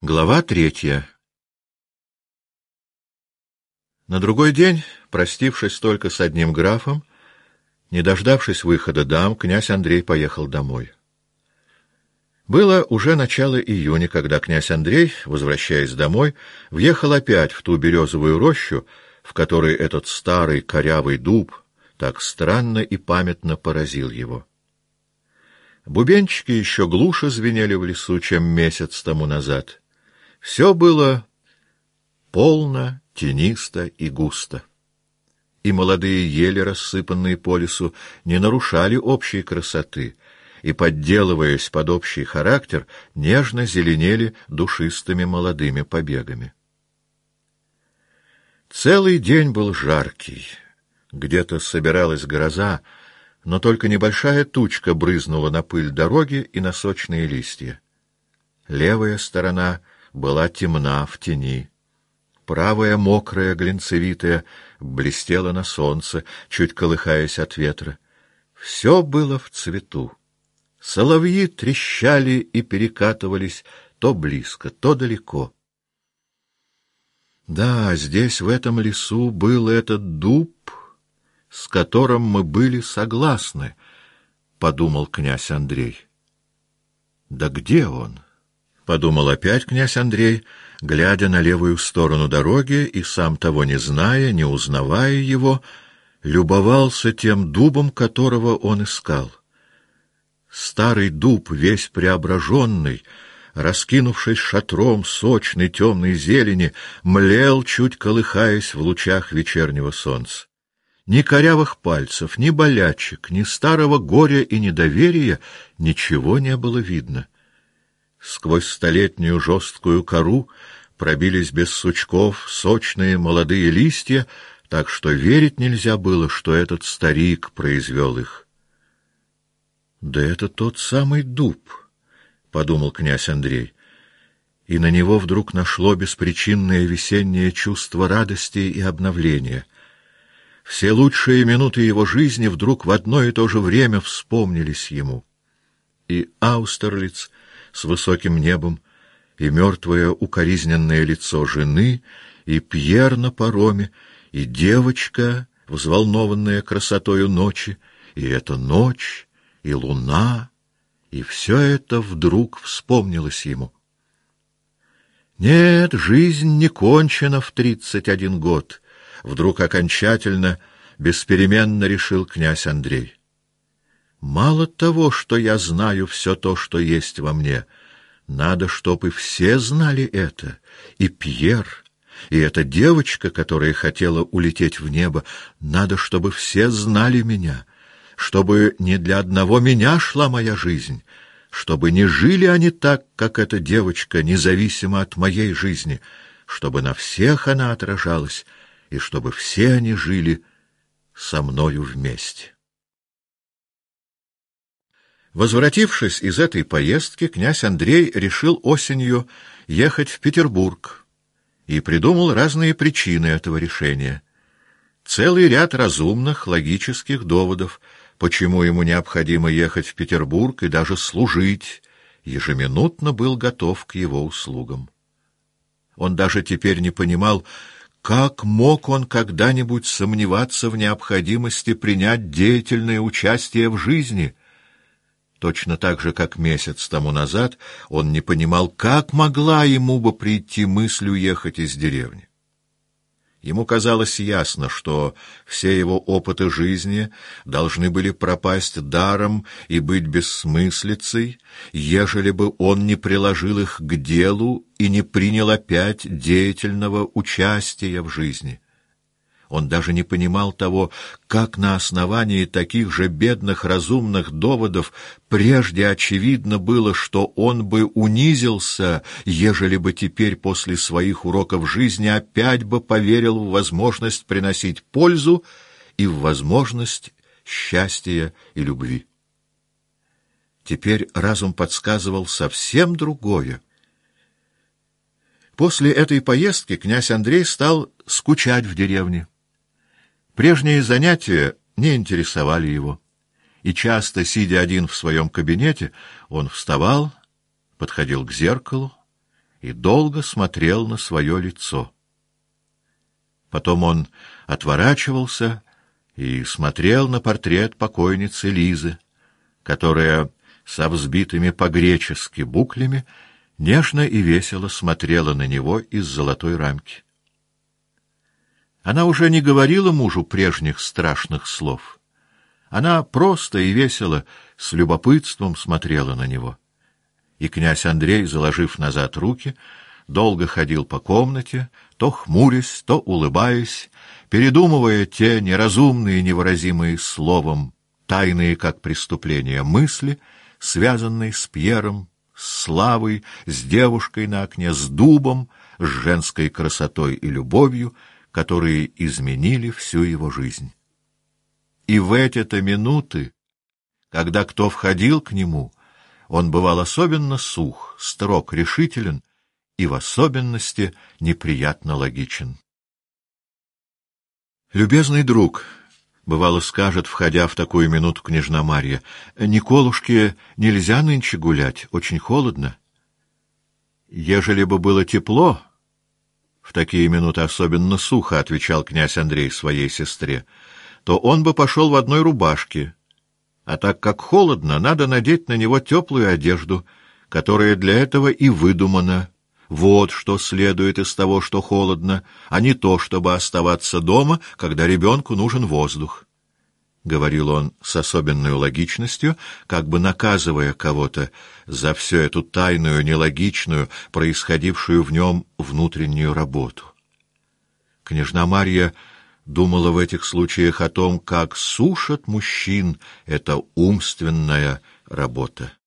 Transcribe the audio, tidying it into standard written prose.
Глава 3. На другой день, простившись только с одним графом, не дождавшись выхода дам, князь Андрей поехал домой. Было уже начало июня, когда князь Андрей, возвращаясь домой, въехал опять в ту березовую рощу, в которой этот старый корявый дуб так странно и памятно поразил его. Бубенчики еще глуше звенели в лесу, чем месяц тому назад. Все было полно, тенисто и густо. И молодые ели, рассыпанные по лесу, не нарушали общей красоты, и, подделываясь под общий характер, нежно зеленели душистыми молодыми побегами. Целый день был жаркий. Где-то собиралась гроза, но только небольшая тучка брызнула на пыль дороги и на сочные листья. Левая сторона была темна в тени. Правая, мокрая, глинцевитая, блестела на солнце, чуть колыхаясь от ветра. Все было в цвету. Соловьи трещали и перекатывались то близко, то далеко. Да, здесь, в этом лесу, был этот дуб, с которым мы были согласны, — подумал князь Андрей. Да где он? — подумал опять князь Андрей, глядя на левую сторону дороги и, сам того не зная, не узнавая его, любовался тем дубом, которого он искал. Старый дуб, весь преображенный, раскинувшись шатром сочной темной зелени, млел, чуть колыхаясь в лучах вечернего солнца. Ни корявых пальцев, ни болячек, ни старого горя и недоверия ничего не было видно. Сквозь столетнюю жесткую кору пробились без сучков сочные молодые листья, так что верить нельзя было, что этот старик произвел их. «Да это тот самый дуб», — подумал князь Андрей, и на него вдруг нашло беспричинное весеннее чувство радости и обновления. Все лучшие минуты его жизни вдруг в одно и то же время вспомнились ему. И Аустерлиц с высоким небом, и мертвое укоризненное лицо жены, и Пьер на пароме, и девочка, взволнованная красотою ночи, и эта ночь, и луна, и все это вдруг вспомнилось ему. Нет, жизнь не кончена в 31 год, вдруг окончательно, беспеременно решил князь Андрей. Мало того, что я знаю все то, что есть во мне, надо, чтоб и все знали это, и Пьер, и эта девочка, которая хотела улететь в небо, надо, чтобы все знали меня, чтобы не для одного меня шла моя жизнь, чтобы не жили они так, как эта девочка, независимо от моей жизни, чтобы на всех она отражалась, и чтобы все они жили со мною вместе. Возвратившись из этой поездки, князь Андрей решил осенью ехать в Петербург и придумал разные причины этого решения. Целый ряд разумных, логических доводов, почему ему необходимо ехать в Петербург и даже служить, ежеминутно был готов к его услугам. Он даже теперь не понимал, как мог он когда-нибудь сомневаться в необходимости принять деятельное участие в жизни. Точно так же, как месяц тому назад, он не понимал, как могла ему бы прийти мысль уехать из деревни. Ему казалось ясно, что все его опыты жизни должны были пропасть даром и быть бессмыслицей, ежели бы он не приложил их к делу и не принял опять деятельного участия в жизни. Он даже не понимал того, как на основании таких же бедных разумных доводов прежде очевидно было, что он бы унизился, ежели бы теперь после своих уроков жизни опять бы поверил в возможность приносить пользу и в возможность счастья и любви. Теперь разум подсказывал совсем другое. После этой поездки князь Андрей стал скучать в деревне. Прежние занятия не интересовали его, и часто, сидя один в своем кабинете, он вставал, подходил к зеркалу и долго смотрел на свое лицо. Потом он отворачивался и смотрел на портрет покойницы Лизы, которая со взбитыми по-гречески буклями нежно и весело смотрела на него из золотой рамки. Она уже не говорила мужу прежних страшных слов. Она просто и весело, с любопытством смотрела на него. И князь Андрей, заложив назад руки, долго ходил по комнате, то хмурясь, то улыбаясь, передумывая те неразумные, невыразимые словом, тайные, как преступления, мысли, связанные с Пьером, с славой, с девушкой на окне, с дубом, с женской красотой и любовью, которые изменили всю его жизнь. И в эти-то минуты, когда кто входил к нему, он бывал особенно сух, строг, решителен и в особенности неприятно логичен. «Любезный друг», — бывало скажет, входя в такую минуту княжна Марья, — «Николушке нельзя нынче гулять, очень холодно». «Ежели бы было тепло...» В такие минуты особенно сухо отвечал князь Андрей своей сестре, то он бы пошел в одной рубашке, а так как холодно, надо надеть на него теплую одежду, которая для этого и выдумана. Вот что следует из того, что холодно, а не то, чтобы оставаться дома, когда ребенку нужен воздух. — говорил он с особенной логичностью, как бы наказывая кого-то за всю эту тайную, нелогичную, происходившую в нем внутреннюю работу. Княжна Марья думала в этих случаях о том, как сушат мужчин эта умственная работа.